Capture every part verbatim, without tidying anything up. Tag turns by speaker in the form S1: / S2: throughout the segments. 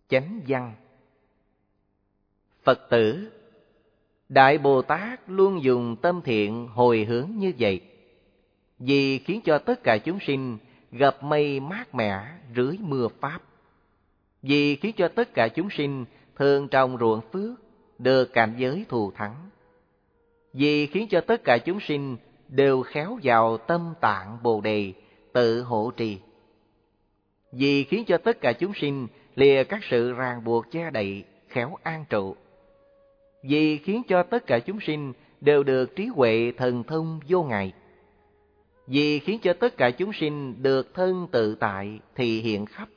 S1: Chánh văn. Phật tử, Đại Bồ Tát luôn dùng tâm thiện hồi hướng như vậy, vì khiến cho tất cả chúng sinh gặp mây mát mẻ rưới mưa pháp, vì khiến cho tất cả chúng sinh thường trồng ruộng phước được cảnh giới thù thắng, vì khiến cho tất cả chúng sinh đều khéo vào tâm tạng Bồ Đề tự hộ trì, vì khiến cho tất cả chúng sinh lìa các sự ràng buộc che đậy khéo an trụ, vì khiến cho tất cả chúng sinh đều được trí huệ thần thông vô ngại, vì khiến cho tất cả chúng sinh được thân tự tại thì hiện khắp,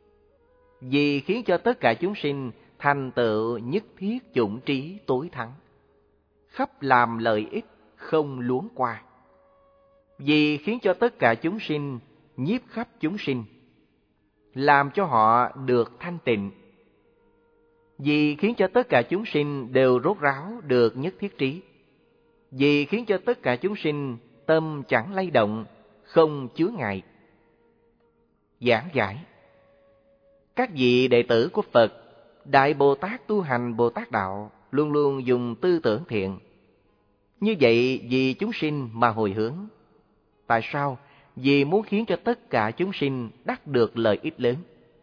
S1: vì khiến cho tất cả chúng sinh thành tựu nhất thiết chủng trí tối thắng, khắp làm lợi ích không luống qua, vì khiến cho tất cả chúng sinh nhiếp khắp chúng sinh, làm cho họ được thanh tịnh, vì khiến cho tất cả chúng sinh đều rốt ráo được nhất thiết trí, vì khiến cho tất cả chúng sinh tâm chẳng lay động, không chướng ngại. Giảng giải. Các vị đệ tử của Phật, Đại Bồ Tát tu hành Bồ Tát Đạo luôn luôn dùng tư tưởng thiện. Như vậy vì chúng sinh mà hồi hướng. Tại sao? Vì muốn khiến cho tất cả chúng sinh đắc được lợi ích lớn.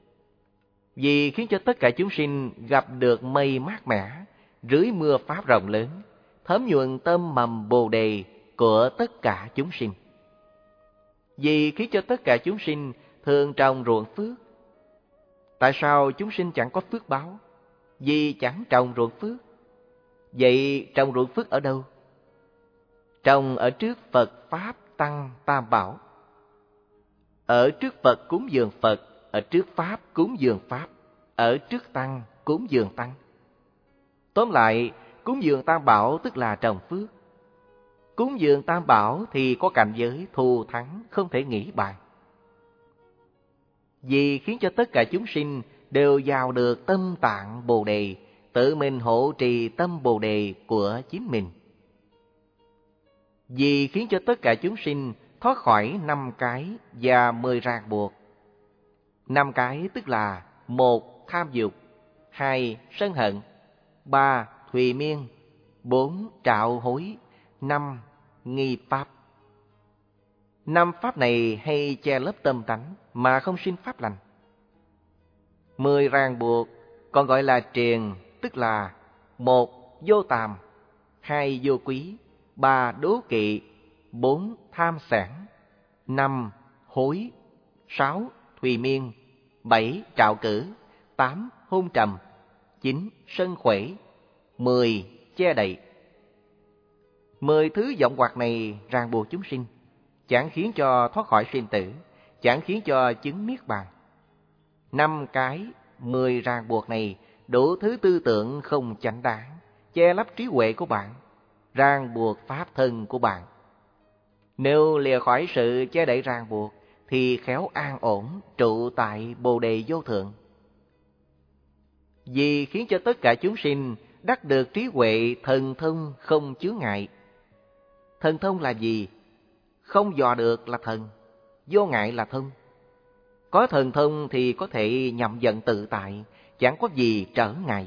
S1: Vì khiến cho tất cả chúng sinh gặp được mây mát mẻ, rưới mưa pháp rộng lớn, thấm nhuần tâm mầm Bồ Đề của tất cả chúng sinh. Vì khiến cho tất cả chúng sinh thường trồng ruộng phước. Tại sao chúng sinh chẳng có phước báo? Vì chẳng trồng ruộng phước. Vậy trồng ruộng phước ở đâu? Trồng ở trước Phật, Pháp, Tăng, Tam Bảo. Ở trước Phật cúng dường Phật, ở trước Pháp cúng dường Pháp, ở trước Tăng cúng dường Tăng. Tóm lại, cúng dường Tam Bảo tức là trồng phước. Cúng dường Tam Bảo thì có cảnh giới thù thắng không thể nghĩ bàn. Vì khiến cho tất cả chúng sinh đều vào được tâm tạng Bồ Đề, tự mình hộ trì tâm Bồ Đề của chính mình. Vì khiến cho tất cả chúng sinh thoát khỏi năm cái và mười ràng buộc. Năm cái tức là: một tham dục, hai sân hận, ba thùy miên, bốn trạo hối, năm nghi pháp. Năm pháp này hay che lấp tâm tánh mà không sinh pháp lành. Mười ràng buộc còn gọi là triền, tức là: một vô tàm, hai vô quý, ba đố kỵ, bốn tham sản, năm hối, sáu thùy miên, bảy trạo cử, tám hôn trầm, chín sân khuẩy, mười che đậy. Mười thứ vọng hoặc này ràng buộc chúng sinh, chẳng khiến cho thoát khỏi sinh tử, chẳng khiến cho chứng niết bàn. Năm cái, mười ràng buộc này đủ thứ tư tưởng không chánh đáng, che lấp trí huệ của bạn, ràng buộc pháp thân của bạn. Nếu lìa khỏi sự che đậy ràng buộc thì khéo an ổn trụ tại Bồ Đề vô thượng. Vì khiến cho tất cả chúng sinh đắc được trí huệ thần thông không chướng ngại. Thần thông là gì? Không dò được là thần, vô ngại là thông. Có thần thông thì có thể nhậm vận tự tại, chẳng có gì trở ngại.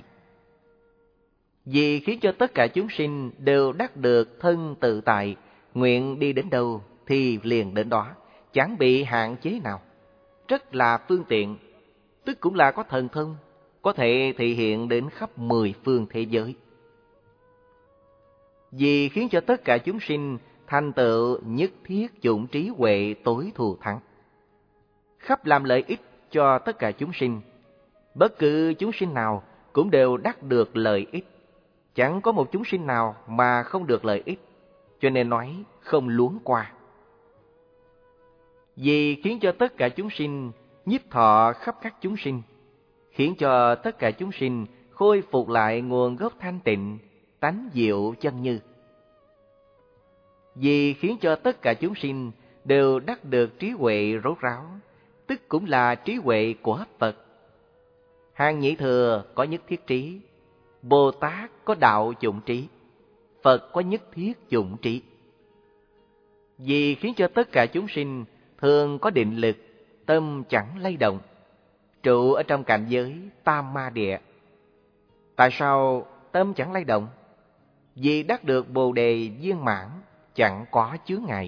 S1: Vì khiến cho tất cả chúng sinh đều đắc được thân tự tại, nguyện đi đến đâu thì liền đến đó, chẳng bị hạn chế nào. Rất là phương tiện, tức cũng là có thần thông, có thể thể hiện đến khắp mười phương thế giới. Vì khiến cho tất cả chúng sinh thành tựu nhất thiết chủng trí huệ tối thù thắng, khắp làm lợi ích cho tất cả chúng sinh. Bất cứ chúng sinh nào cũng đều đắc được lợi ích, chẳng có một chúng sinh nào mà không được lợi ích, cho nên nói không luống qua. Vì khiến cho tất cả chúng sinh nhiếp thọ khắp các chúng sinh, khiến cho tất cả chúng sinh khôi phục lại nguồn gốc thanh tịnh, tánh diệu chân như. Vì khiến cho tất cả chúng sinh đều đắc được trí huệ rốt ráo, tức cũng là trí huệ của Phật. Hàng nhị thừa có nhất thiết trí, Bồ Tát có đạo chủng trí, Phật có nhất thiết chủng trí. Vì khiến cho tất cả chúng sinh thường có định lực, tâm chẳng lay động, trụ ở trong cảnh giới tam ma địa. Tại sao tâm chẳng lay động? Vì đắc được Bồ đề viên mãn, chẳng có chướng ngại.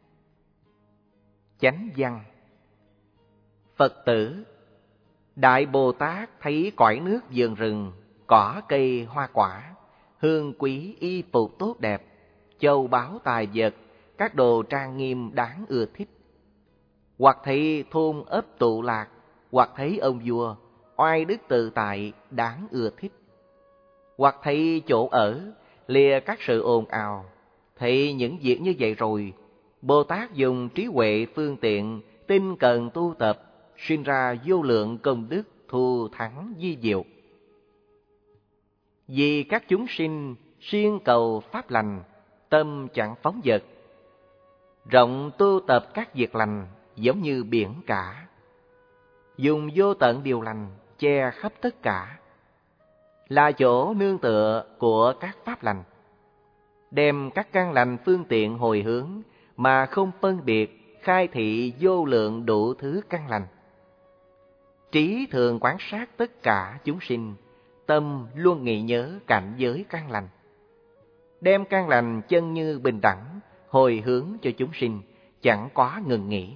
S1: Chánh văn. Phật tử, Đại Bồ Tát thấy cõi nước vườn rừng, cỏ cây hoa quả, hương quý y phục tốt đẹp, châu báu tài vật, các đồ trang nghiêm đáng ưa thích. Hoặc thấy thôn ấp tụ lạc, hoặc thấy ông vua, oai đức tự tại, đáng ưa thích. Hoặc thấy chỗ ở, lìa các sự ồn ào. Thấy những việc như vậy rồi, Bồ Tát dùng trí huệ phương tiện, tinh cần tu tập, sinh ra vô lượng công đức, thù thắng vi diệu. Vì các chúng sinh siêng cầu pháp lành, tâm chẳng phóng dật. Rộng tu tập các việc lành, giống như biển cả. Dùng vô tận điều lành, che khắp tất cả. Là chỗ nương tựa của các pháp lành. Đem các căn lành phương tiện hồi hướng, mà không phân biệt, khai thị vô lượng đủ thứ căn lành. Trí thường quan sát tất cả chúng sinh, tâm luôn nghĩ nhớ cảnh giới căn lành. Đem căn lành chân như bình đẳng, hồi hướng cho chúng sinh, chẳng có ngừng nghỉ.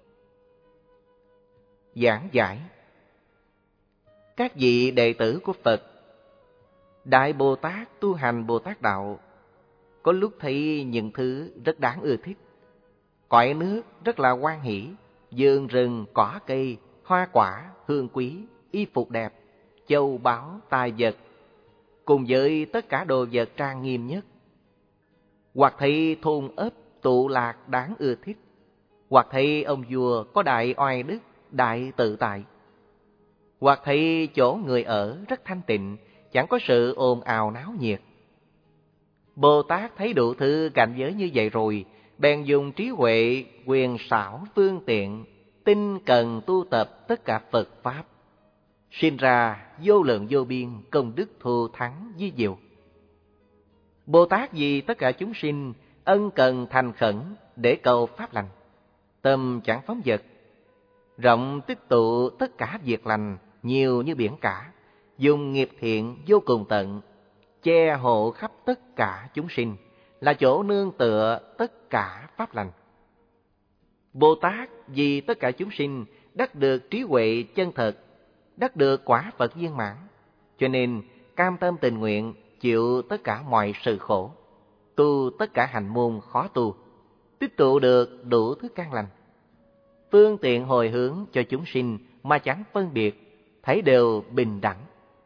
S1: Giảng giải. Các vị đệ tử của Phật, Đại Bồ Tát tu hành Bồ Tát Đạo, có lúc thấy những thứ rất đáng ưa thích. Cõi nước rất là hoan hỷ, vườn rừng, cỏ cây, hoa quả, hương quý, y phục đẹp, châu báu, tài vật, cùng với tất cả đồ vật trang nghiêm nhất. Hoặc thấy thôn ấp tụ lạc đáng ưa thích, hoặc thấy ông vua có đại oai đức, đại tự tại, hoặc thấy chỗ người ở rất thanh tịnh, chẳng có sự ồn ào náo nhiệt. Bồ Tát thấy đủ thứ cảnh giới như vậy rồi, bèn dùng trí huệ quyền xảo phương tiện, tinh cần tu tập tất cả Phật Pháp, sinh ra vô lượng vô biên công đức thù thắng vi diệu. Bồ Tát vì tất cả chúng sinh ân cần thành khẩn để cầu pháp lành, tâm chẳng phóng dật, rộng tích tụ tất cả việc lành nhiều như biển cả, dùng nghiệp thiện vô cùng tận, che hộ khắp tất cả chúng sinh, là chỗ nương tựa tất cả pháp lành. Bồ Tát vì tất cả chúng sinh đắc được trí huệ chân thật, đắc được quả Phật viên mãn, cho nên cam tâm tình nguyện chịu tất cả mọi sự khổ, tu tất cả hành môn khó tu, tích tụ được đủ thứ căn lành, phương tiện hồi hướng cho chúng sinh mà chẳng phân biệt, thấy đều bình đẳng.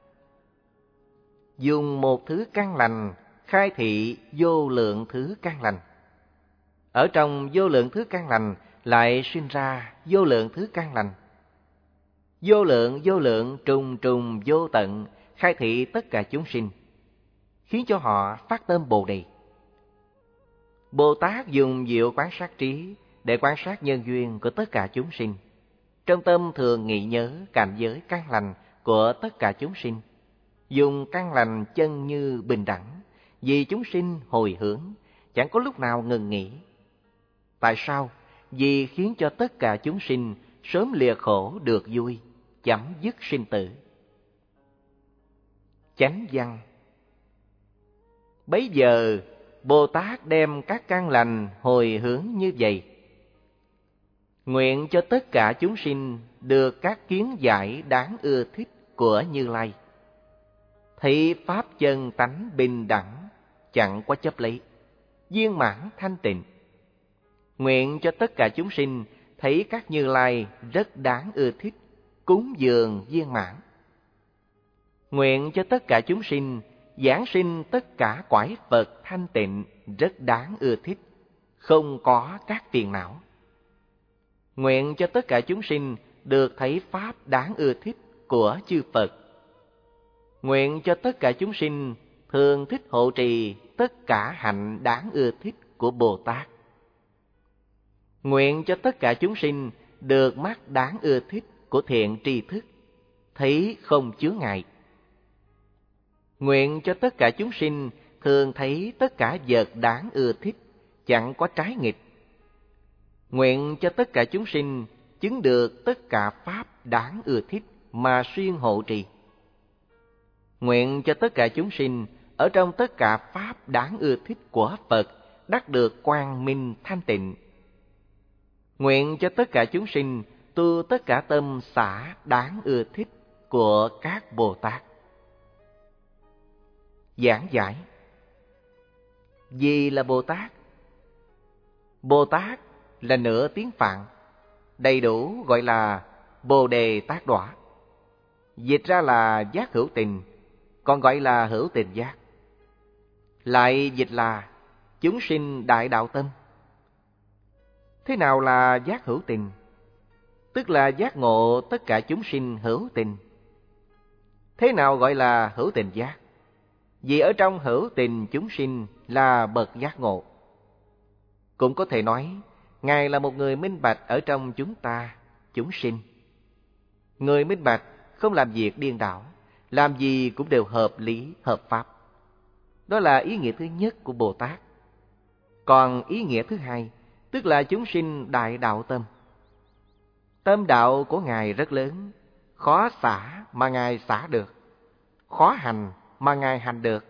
S1: Dùng một thứ căn lành khai thị vô lượng thứ căn lành. Ở trong vô lượng thứ căn lành lại sinh ra vô lượng thứ căn lành. Vô lượng vô lượng trùng trùng vô tận khai thị tất cả chúng sinh, khiến cho họ phát tâm Bồ Đề. Bồ Tát dùng diệu quán sát trí để quan sát nhân duyên của tất cả chúng sinh. Trong tâm thường nghĩ nhớ cảnh giới căn lành của tất cả chúng sinh, dùng căn lành chân như bình đẳng, vì chúng sinh hồi hướng, chẳng có lúc nào ngừng nghỉ. Tại sao? Vì khiến cho tất cả chúng sinh sớm lìa khổ được vui, chấm dứt sinh tử. Chánh văn. Bấy giờ Bồ Tát đem các căn lành hồi hướng như vậy: nguyện cho tất cả chúng sinh được các kiến giải đáng ưa thích của Như Lai, thị pháp chân tánh bình đẳng, chẳng có chấp lấy, viên mãn thanh tịnh. Nguyện cho tất cả chúng sinh thấy các Như Lai rất đáng ưa thích, cúng dường viên mãn. Nguyện cho tất cả chúng sinh giảng sinh tất cả cõi Phật thanh tịnh rất đáng ưa thích, không có các phiền não. Nguyện cho tất cả chúng sinh được thấy pháp đáng ưa thích của chư Phật. Nguyện cho tất cả chúng sinh thường thích hộ trì tất cả hạnh đáng ưa thích của Bồ Tát. Nguyện cho tất cả chúng sinh được mắt đáng ưa thích của thiện tri thức, thấy không chướng ngại. Nguyện cho tất cả chúng sinh thường thấy tất cả vật đáng ưa thích, chẳng có trái nghịch. Nguyện cho tất cả chúng sinh chứng được tất cả pháp đáng ưa thích, mà xuyên hộ trì. Nguyện cho tất cả chúng sinh ở trong tất cả pháp đáng ưa thích của Phật đắc được quang minh thanh tịnh. Nguyện cho tất cả chúng sinh tu tất cả tâm xả đáng ưa thích của các Bồ Tát. Giảng giải. Gì là Bồ Tát? Bồ Tát là nửa tiếng Phạn, đầy đủ gọi là Bồ Đề Tát Đọa. Dịch ra là giác hữu tình, còn gọi là hữu tình giác. Lại dịch là chúng sinh đại đạo tâm. Thế nào là giác hữu tình? Tức là giác ngộ tất cả chúng sinh hữu tình. Thế nào gọi là hữu tình giác? Vì ở trong hữu tình chúng sinh là bậc giác ngộ. Cũng có thể nói, Ngài là một người minh bạch ở trong chúng ta, chúng sinh. Người minh bạch không làm việc điên đảo, làm gì cũng đều hợp lý, hợp pháp. Đó là ý nghĩa thứ nhất của Bồ Tát. Còn ý nghĩa thứ hai, tức là chúng sinh đại đạo tâm. Tâm đạo của Ngài rất lớn, khó xả mà Ngài xả được, khó hành mà Ngài hành được.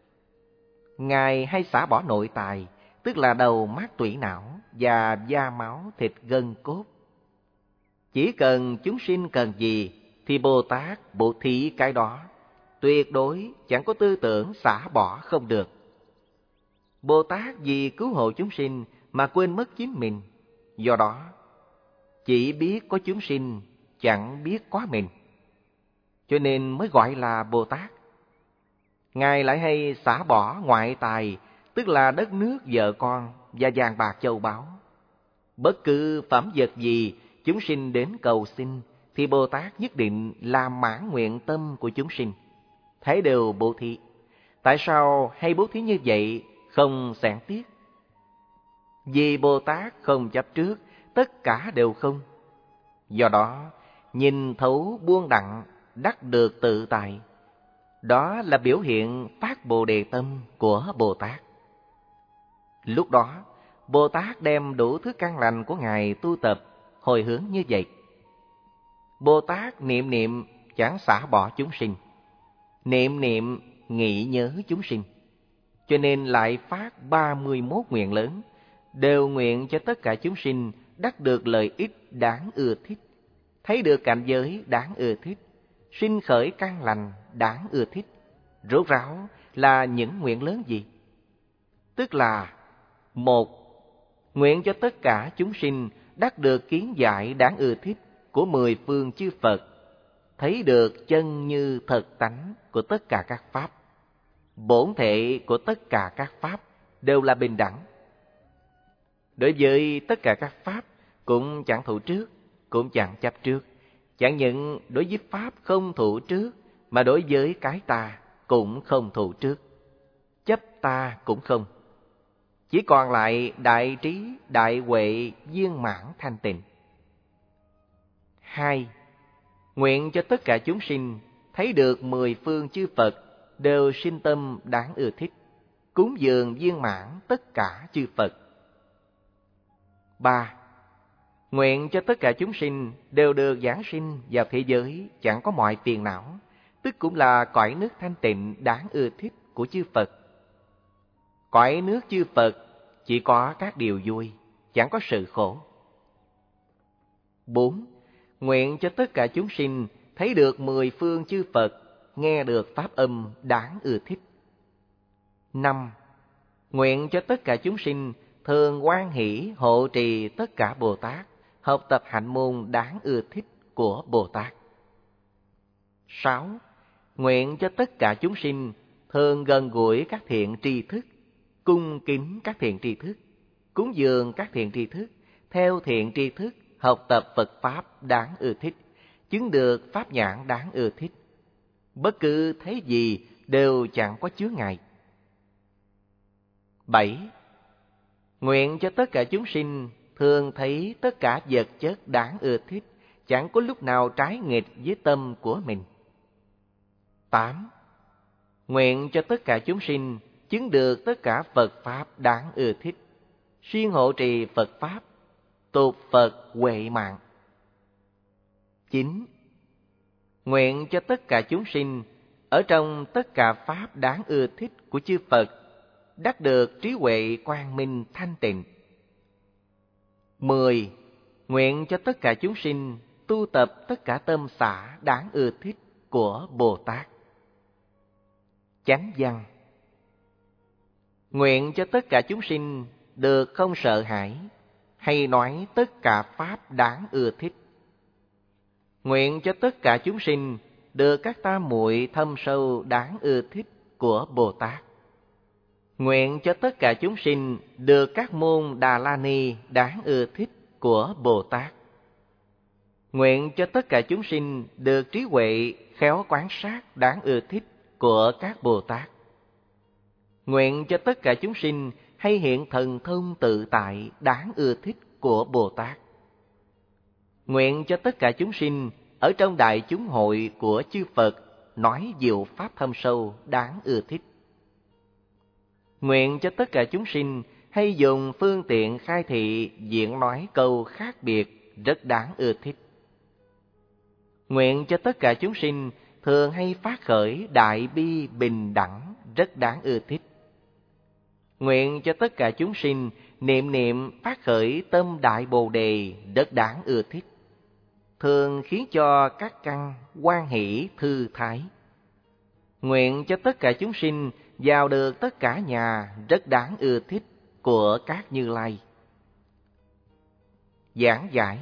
S1: Ngài hay xả bỏ nội tài, tức là đầu mắt tủy não và da máu thịt gân cốt. Chỉ cần chúng sinh cần gì thì Bồ Tát bố thí cái đó, tuyệt đối chẳng có tư tưởng xả bỏ không được. Bồ Tát vì cứu hộ chúng sinh mà quên mất chính mình, do đó chỉ biết có chúng sinh, chẳng biết có mình, cho nên mới gọi là Bồ Tát. Ngài lại hay xả bỏ ngoại tài, tức là đất nước, vợ con và vàng bạc châu báu. Bất cứ phẩm vật gì chúng sinh đến cầu xin thì Bồ Tát nhất định làm mãn nguyện tâm của chúng sinh, thế đều bố thí. Tại sao hay bố thí như vậy, không xẻn tiếc? Vì Bồ Tát không chấp trước, tất cả đều không. Do đó, nhìn thấu buông đặng, đắc được tự tại. Đó là biểu hiện phát Bồ Đề tâm của Bồ Tát. Lúc đó, Bồ Tát đem đủ thứ căn lành của Ngài tu tập, hồi hướng như vậy. Bồ Tát niệm niệm chẳng xả bỏ chúng sinh, niệm niệm nghĩ nhớ chúng sinh, cho nên lại phát ba mươi mốt nguyện lớn, đều nguyện cho tất cả chúng sinh đắc được lợi ích đáng ưa thích, thấy được cảnh giới đáng ưa thích, sinh khởi căn lành đáng ưa thích. Rốt ráo là những nguyện lớn gì? Tức là: một, nguyện cho tất cả chúng sinh đắc được kiến giải đáng ưa thích của mười phương chư Phật, thấy được chân như thật tánh của tất cả các pháp. Bổn thể của tất cả các pháp đều là bình đẳng. Đối với tất cả các pháp cũng chẳng thụ trước, cũng chẳng chấp trước. Chẳng những đối với pháp không thụ trước, mà đối với cái ta cũng không thụ trước, chấp ta cũng không. Chỉ còn lại đại trí, đại huệ, viên mãn thanh tịnh. Hai, nguyện cho tất cả chúng sinh thấy được mười phương chư Phật đều sinh tâm đáng ưa thích, cúng dường viên mãn tất cả chư Phật. Ba, nguyện cho tất cả chúng sinh đều được giáng sinh vào thế giới chẳng có mọi phiền não, tức cũng là cõi nước thanh tịnh đáng ưa thích của chư Phật. Cõi nước chư Phật chỉ có các điều vui, chẳng có sự khổ. Bốn, nguyện cho tất cả chúng sinh thấy được mười phương chư Phật, nghe được pháp âm đáng ưa thích. Năm, nguyện cho tất cả chúng sinh thường hoan hỷ hộ trì tất cả Bồ Tát, học tập hạnh môn đáng ưa thích của Bồ Tát. Sáu, nguyện cho tất cả chúng sinh thường gần gũi các thiện tri thức, cung kính các thiện tri thức, cúng dường các thiện tri thức, theo thiện tri thức học tập Phật Pháp đáng ưa thích, chứng được Pháp nhãn đáng ưa thích. Bất cứ thấy gì đều chẳng có chướng ngại. Bảy, nguyện cho tất cả chúng sinh thường thấy tất cả vật chất đáng ưa thích, chẳng có lúc nào trái nghịch với tâm của mình. Tám, nguyện cho tất cả chúng sinh chứng được tất cả Phật Pháp đáng ưa thích, siêng hộ trì Phật Pháp, tục Phật huệ mạng. Chín, Nguyện cho tất cả chúng sinh ở trong tất cả pháp đáng ưa thích của chư Phật đắc được trí huệ quang minh thanh tịnh. Mười. Nguyện cho tất cả chúng sinh tu tập tất cả tâm xả đáng ưa thích của Bồ Tát. Chánh văn. Nguyện cho tất cả chúng sinh được không sợ hãi, hay nói tất cả pháp đáng ưa thích. Nguyện cho tất cả chúng sinh được các tam muội thâm sâu đáng ưa thích của Bồ Tát. Nguyện cho tất cả chúng sinh được các môn Đà La Ni đáng ưa thích của Bồ Tát. Nguyện cho tất cả chúng sinh được trí huệ khéo quán sát đáng ưa thích của các Bồ Tát. Nguyện cho tất cả chúng sinh hay hiện thần thông tự tại đáng ưa thích của Bồ Tát. Nguyện cho tất cả chúng sinh ở trong đại chúng hội của chư Phật nói diệu pháp thâm sâu đáng ưa thích. Nguyện cho tất cả chúng sinh hay dùng phương tiện khai thị diễn nói câu khác biệt rất đáng ưa thích. Nguyện cho tất cả chúng sinh thường hay phát khởi đại bi bình đẳng rất đáng ưa thích. Nguyện cho tất cả chúng sinh niệm niệm phát khởi tâm đại bồ đề rất đáng ưa thích, thường khiến cho các căn hoan hỷ thư thái. Nguyện cho tất cả chúng sinh vào được tất cả nhà rất đáng ưa thích của các Như Lai. Giảng giải.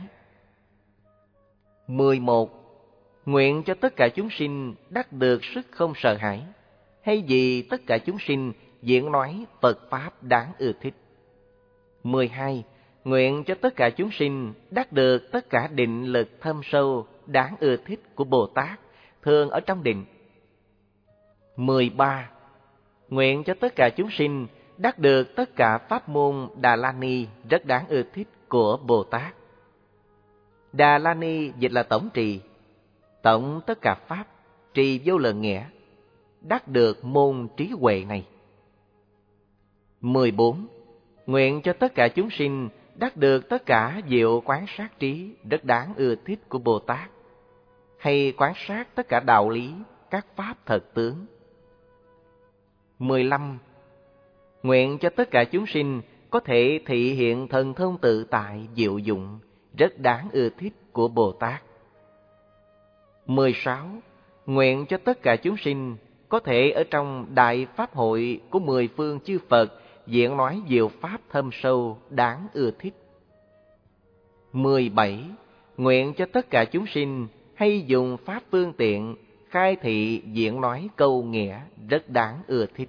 S1: Mười một. Nguyện cho tất cả chúng sinh đắc được sức không sợ hãi, hay vì tất cả chúng sinh diễn nói Phật Pháp đáng ưa thích. Mười hai. Nguyện cho tất cả chúng sinh đắc được tất cả định lực thâm sâu đáng ưa thích của Bồ Tát, thường ở trong định. Mười ba. Nguyện cho tất cả chúng sinh đắc được tất cả pháp môn Đà La Ni rất đáng ưa thích của Bồ Tát. Đà La Ni dịch là tổng trì, tổng tất cả pháp, trì vô lượng nghĩa, đắc được môn trí huệ này. Mười bốn. Nguyện cho tất cả chúng sinh đắc được tất cả diệu quán sát trí rất đáng ưa thích của Bồ Tát, hay quán sát tất cả đạo lý, các pháp thật tướng. Mười lăm. Nguyện cho tất cả chúng sinh có thể thị hiện thần thông tự tại diệu dụng rất đáng ưa thích của Bồ Tát. Mười sáu. Nguyện cho tất cả chúng sinh có thể ở trong đại pháp hội của mười phương chư Phật diễn nói diệu pháp thâm sâu đáng ưa thích. Mười bảy. Nguyện cho tất cả chúng sinh hay dùng pháp phương tiện khai thị diễn nói câu nghĩa rất đáng ưa thích.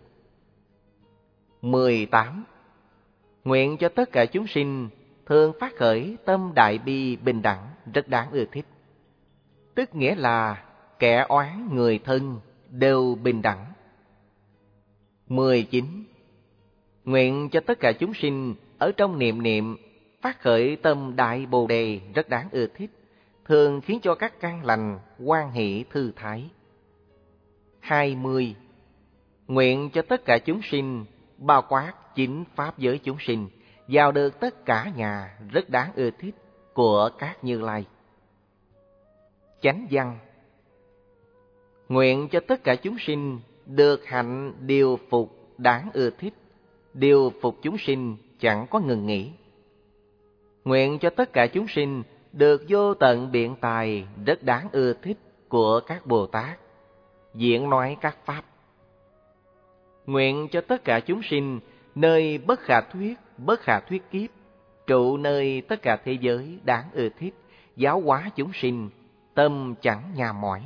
S1: Mười tám. Nguyện cho tất cả chúng sinh thường phát khởi tâm đại bi bình đẳng rất đáng ưa thích, tức nghĩa là kẻ oán người thân đều bình đẳng. Mười chín. Nguyện cho tất cả chúng sinh ở trong niệm niệm phát khởi tâm đại bồ đề rất đáng ưa thích, thường khiến cho các căn lành hoan hỷ thư thái. Hai mươi. Nguyện cho tất cả chúng sinh bao quát chính pháp giới chúng sinh vào được tất cả nhà rất đáng ưa thích của các Như Lai. Chánh văn. Nguyện cho tất cả chúng sinh được hạnh điều phục đáng ưa thích, điều phục chúng sinh chẳng có ngừng nghỉ. Nguyện cho tất cả chúng sinh được vô tận biện tài rất đáng ưa thích của các Bồ Tát, diễn nói các pháp. Nguyện cho tất cả chúng sinh nơi bất khả thuyết, bất khả thuyết kiếp, trụ nơi tất cả thế giới đáng ưa thích, giáo hóa chúng sinh, tâm chẳng nhà mỏi.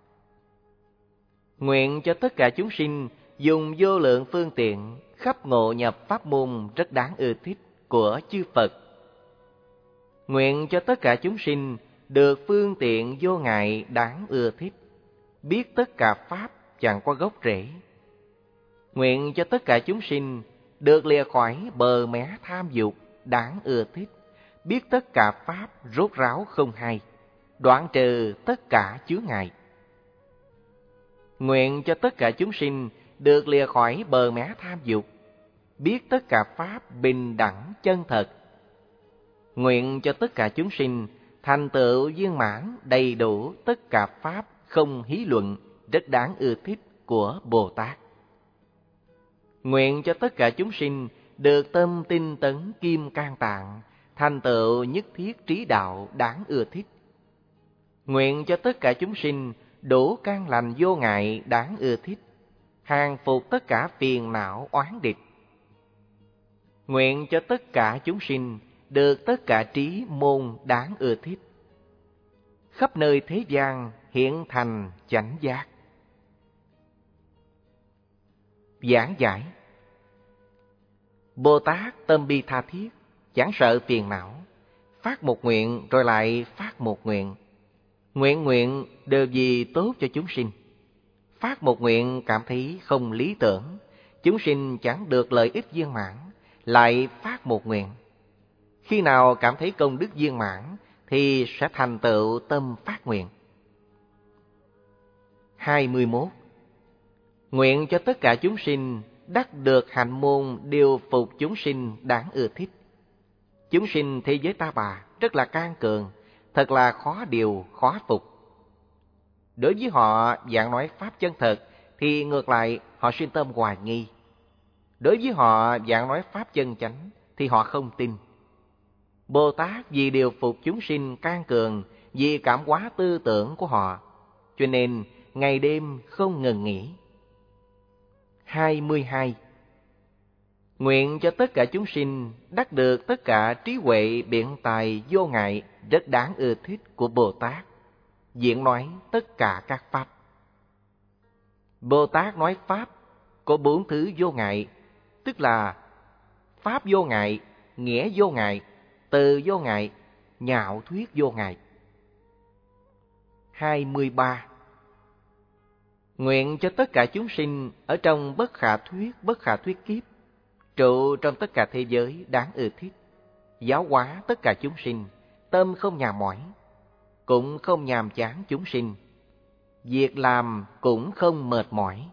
S1: Nguyện cho tất cả chúng sinh dùng vô lượng phương tiện khắp ngộ nhập pháp môn rất đáng ưa thích của chư Phật. Nguyện cho tất cả chúng sinh được phương tiện vô ngại đáng ưa thích, biết tất cả pháp chẳng có gốc rễ. Nguyện cho tất cả chúng sinh được lìa khỏi bờ mé tham dục đáng ưa thích, biết tất cả pháp rốt ráo không hay, đoạn trừ tất cả chướng ngại. Nguyện cho tất cả chúng sinh được lìa khỏi bờ mé tham dục, biết tất cả pháp bình đẳng chân thật. Nguyện cho tất cả chúng sinh thành tựu viên mãn đầy đủ tất cả pháp không hí luận, rất đáng ưa thích của Bồ Tát. Nguyện cho tất cả chúng sinh được tâm tinh tấn kim can tạng, thành tựu nhất thiết trí đạo đáng ưa thích. Nguyện cho tất cả chúng sinh đủ căn lành vô ngại đáng ưa thích, hàng phục tất cả phiền não oán địch. Nguyện cho tất cả chúng sinh được tất cả trí môn đáng ưa thích, khắp nơi thế gian hiện thành chánh giác. Giảng giải. Bồ Tát tâm bi tha thiết, chẳng sợ phiền não, phát một nguyện rồi lại phát một nguyện. Nguyện nguyện đều vì tốt cho chúng sinh. Phát một nguyện cảm thấy không lý tưởng, chúng sinh chẳng được lợi ích viên mãn, lại phát một nguyện. Khi nào cảm thấy công đức viên mãn thì sẽ thành tựu tâm phát nguyện. hai mươi mốt. Nguyện cho tất cả chúng sinh đắc được hạnh môn điều phục chúng sinh đáng ưa thích. Chúng sinh thế giới ta bà rất là can cường, thật là khó điều, khó phục. Đối với họ dạng nói pháp chân thật thì ngược lại họ sinh tâm hoài nghi. Đối với họ dạng nói pháp chân chánh thì họ không tin. Bồ Tát vì điều phục chúng sinh can cường, vì cảm hóa tư tưởng của họ, cho nên ngày đêm không ngừng nghỉ. hai mươi hai. Nguyện cho tất cả chúng sinh đắc được tất cả trí huệ biện tài vô ngại rất đáng ưa thích của Bồ Tát, diễn nói tất cả các pháp. Bồ Tát nói pháp có bốn thứ vô ngại, tức là pháp vô ngại, nghĩa vô ngại, từ vô ngại, nhạo thuyết vô ngại. hai mươi ba. Nguyện cho tất cả chúng sinh ở trong bất khả thuyết, bất khả thuyết kiếp, trụ trong tất cả thế giới đáng ưa thích, giáo hóa tất cả chúng sinh, tâm không nhàm mỏi, cũng không nhàm chán chúng sinh, việc làm cũng không mệt mỏi.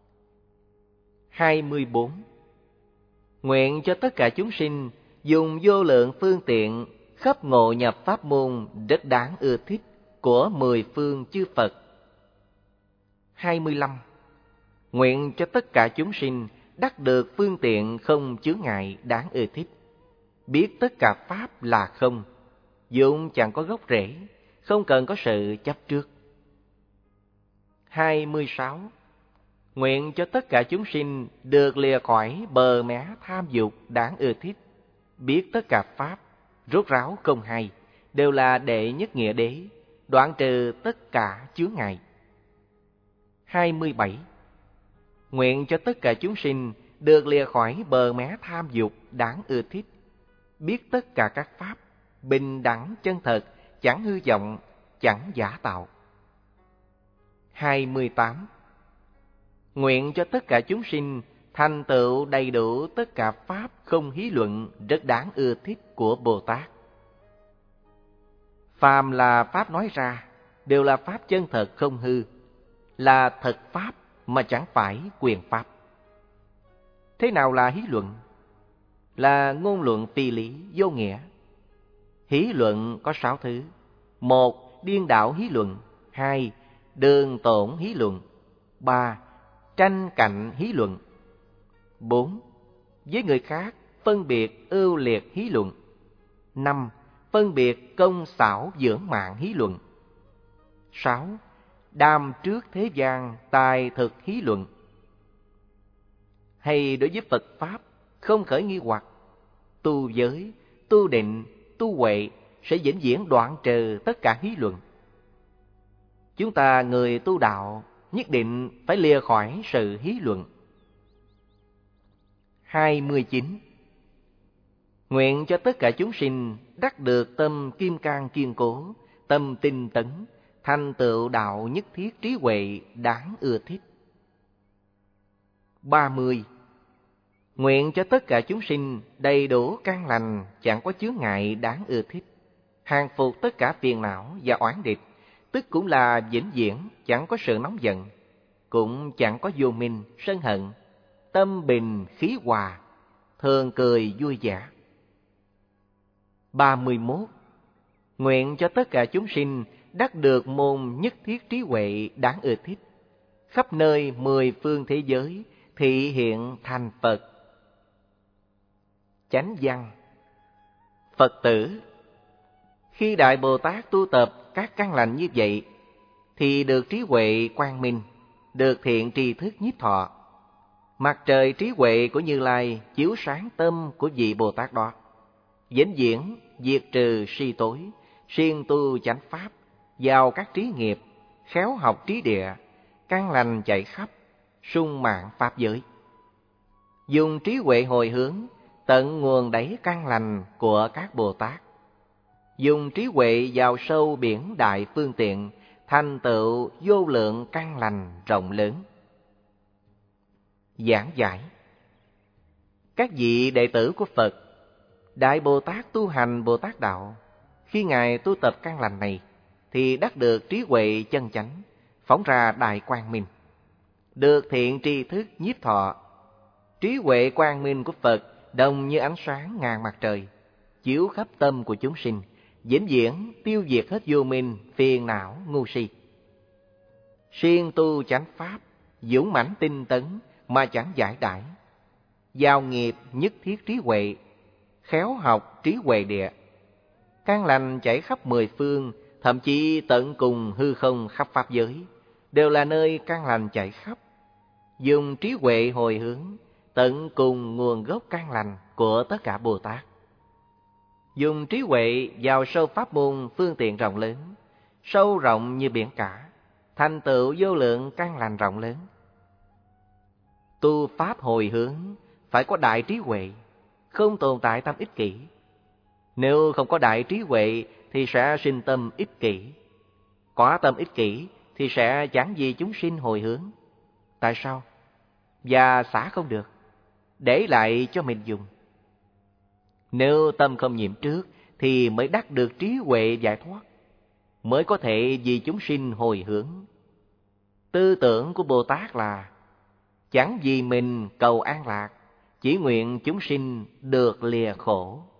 S1: hai mươi bốn. Nguyện cho tất cả chúng sinh dùng vô lượng phương tiện khắp ngộ nhập pháp môn rất đáng ưa thích của mười phương chư Phật. hai mươi lăm. Nguyện cho tất cả chúng sinh đắc được phương tiện không chướng ngại đáng ưa thích, biết tất cả pháp là không, vốn chẳng có gốc rễ, không cần có sự chấp trước. hai mươi sáu. Nguyện cho tất cả chúng sinh được lìa khỏi bờ mé tham dục đáng ưa thích, biết tất cả pháp rốt ráo không hay, đều là đệ nhất nghĩa đế, đoạn trừ tất cả chướng ngại. hai mươi bảy. Nguyện cho tất cả chúng sinh được lìa khỏi bờ mé tham dục đáng ưa thích, biết tất cả các pháp bình đẳng chân thật, chẳng hư vọng, chẳng giả tạo. hai mươi tám. Nguyện cho tất cả chúng sinh thành tựu đầy đủ tất cả pháp không hí luận rất đáng ưa thích của Bồ Tát. Phàm là pháp nói ra đều là pháp chân thật không hư, là thật pháp mà chẳng phải quyền pháp. Thế nào là hí luận? Là ngôn luận phi lý vô nghĩa. Hí luận có sáu thứ: một, điên đảo hí luận; hai, đường tổn hí luận; ba, tranh cạnh hí luận; bốn, với người khác phân biệt ưu liệt hí luận; năm, phân biệt công xảo dưỡng mạng hí luận; sáu, đàm trước thế gian tài thực hí luận. Hay đối với Phật Pháp không khởi nghi hoặc, tu giới, tu định, tu huệ sẽ vĩnh viễn đoạn trừ tất cả hí luận. Chúng ta người tu đạo nhất định phải lìa khỏi sự hí luận. hai mươi chín. Nguyện cho tất cả chúng sinh đắc được tâm kim cang kiên cố, tâm tinh tấn, thành tựu đạo nhất thiết trí huệ đáng ưa thích. ba mươi. Nguyện cho tất cả chúng sinh đầy đủ căn lành, chẳng có chướng ngại đáng ưa thích, hàng phục tất cả phiền não và oán địch, tức cũng là vĩnh viễn chẳng có sự nóng giận, cũng chẳng có vô minh, sân hận, tâm bình khí hòa, thường cười vui vẻ. ba mươi mốt. Nguyện cho tất cả chúng sinh đắc được môn nhất thiết trí huệ đáng ưa thích, khắp nơi mười phương thế giới thị hiện thành Phật. Chánh văn: Phật tử, khi Đại Bồ Tát tu tập các căn lành như vậy, thì được trí huệ quang minh, được thiện tri thức nhiếp thọ. Mặt trời trí huệ của Như Lai chiếu sáng tâm của vị Bồ Tát đó, vĩnh viễn diệt trừ si tối, siêng tu chánh pháp, vào các trí nghiệp, khéo học trí địa, căn lành chạy khắp, sung mãn pháp giới. Dùng trí huệ hồi hướng, tận nguồn đẩy căn lành của các Bồ Tát. Dùng trí huệ vào sâu biển đại phương tiện, thành tựu vô lượng căn lành rộng lớn. Giảng giải: các vị đệ tử của Phật, Đại Bồ Tát tu hành Bồ Tát Đạo, khi Ngài tu tập căn lành này, thì đắc được trí huệ chân chánh, phóng ra đại quang minh, được thiện tri thức nhiếp thọ. Trí huệ quang minh của Phật đồng như ánh sáng ngàn mặt trời, chiếu khắp tâm của chúng sinh, vĩnh viễn tiêu diệt hết vô minh, phiền não, ngu si. Siêng tu chánh pháp, dũng mãnh tinh tấn mà chẳng giải đãi. Giao nghiệp nhất thiết trí huệ, khéo học trí huệ địa. Căn lành chảy khắp mười phương, thậm chí tận cùng hư không khắp pháp giới, đều là nơi căn lành chảy khắp. Dùng trí huệ hồi hướng, tận cùng nguồn gốc căn lành của tất cả Bồ Tát. Dùng trí huệ vào sâu pháp môn phương tiện rộng lớn, sâu rộng như biển cả, thành tựu vô lượng căn lành rộng lớn. Tu pháp hồi hướng phải có đại trí huệ, không tồn tại tâm ích kỷ. Nếu không có đại trí huệ thì sẽ sinh tâm ích kỷ. Có tâm ích kỷ thì sẽ chẳng vì chúng sinh hồi hướng. Tại sao? Và xả không được, để lại cho mình dùng. Nếu tâm không nhiễm trước thì mới đắc được trí huệ giải thoát, mới có thể vì chúng sinh hồi hướng. Tư tưởng của Bồ Tát là chẳng vì mình cầu an lạc, chỉ nguyện chúng sinh được lìa khổ.